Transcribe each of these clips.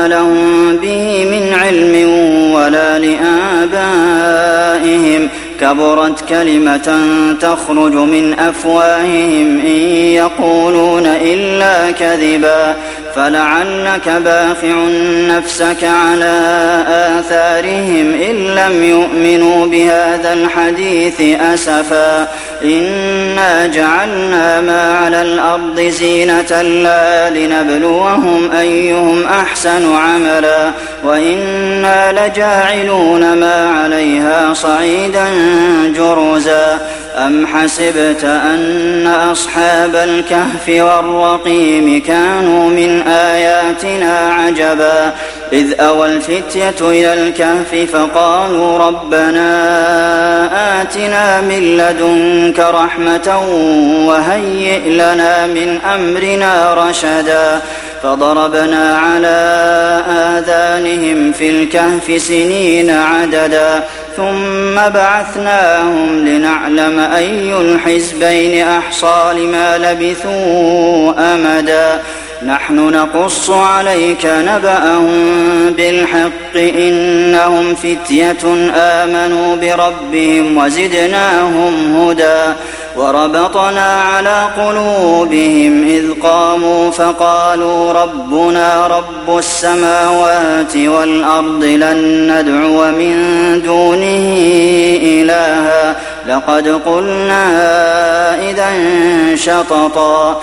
ما لهم به من علم ولا لآبائهم كبرت كلمة تخرج من أفواههم إن يقولون إلا كذبا فلعلك باخع نفسك على آثارهم إن لم يؤمنوا بهذا الحديث أسفا إنا جعلنا ما على الأرض زينة لها لنبلوهم أيهم أحسن عملا وإنا لجاعلون ما عليها صعيدا جرزا أم حسبت أن أصحاب الكهف والرقيم كانوا من آياتنا عجبا إذ أوى الفتية إلى الكهف فقالوا ربنا آتنا من لدنك رحمة وهيئ لنا من أمرنا رشدا فضربنا على آذانهم في الكهف سنين عددا ثم بعثناهم لنعلم أي الحزبين أحصى لما لبثوا أمدا نحن نقص عليك نبأهم بالحق إنهم فتية آمنوا بربهم وزدناهم هدى وربطنا على قلوبهم إذ قاموا فقالوا ربنا رب السماوات والأرض لن ندعو من دونه إلها لقد قلنا إذا شططا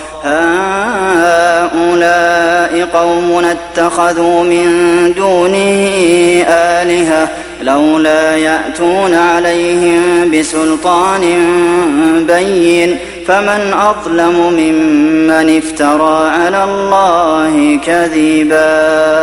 هؤلاء قومنا اتخذوا من دونه آلهة لولا يأتون عليهم بسلطان بين فمن أظلم ممن افترى على الله كذبا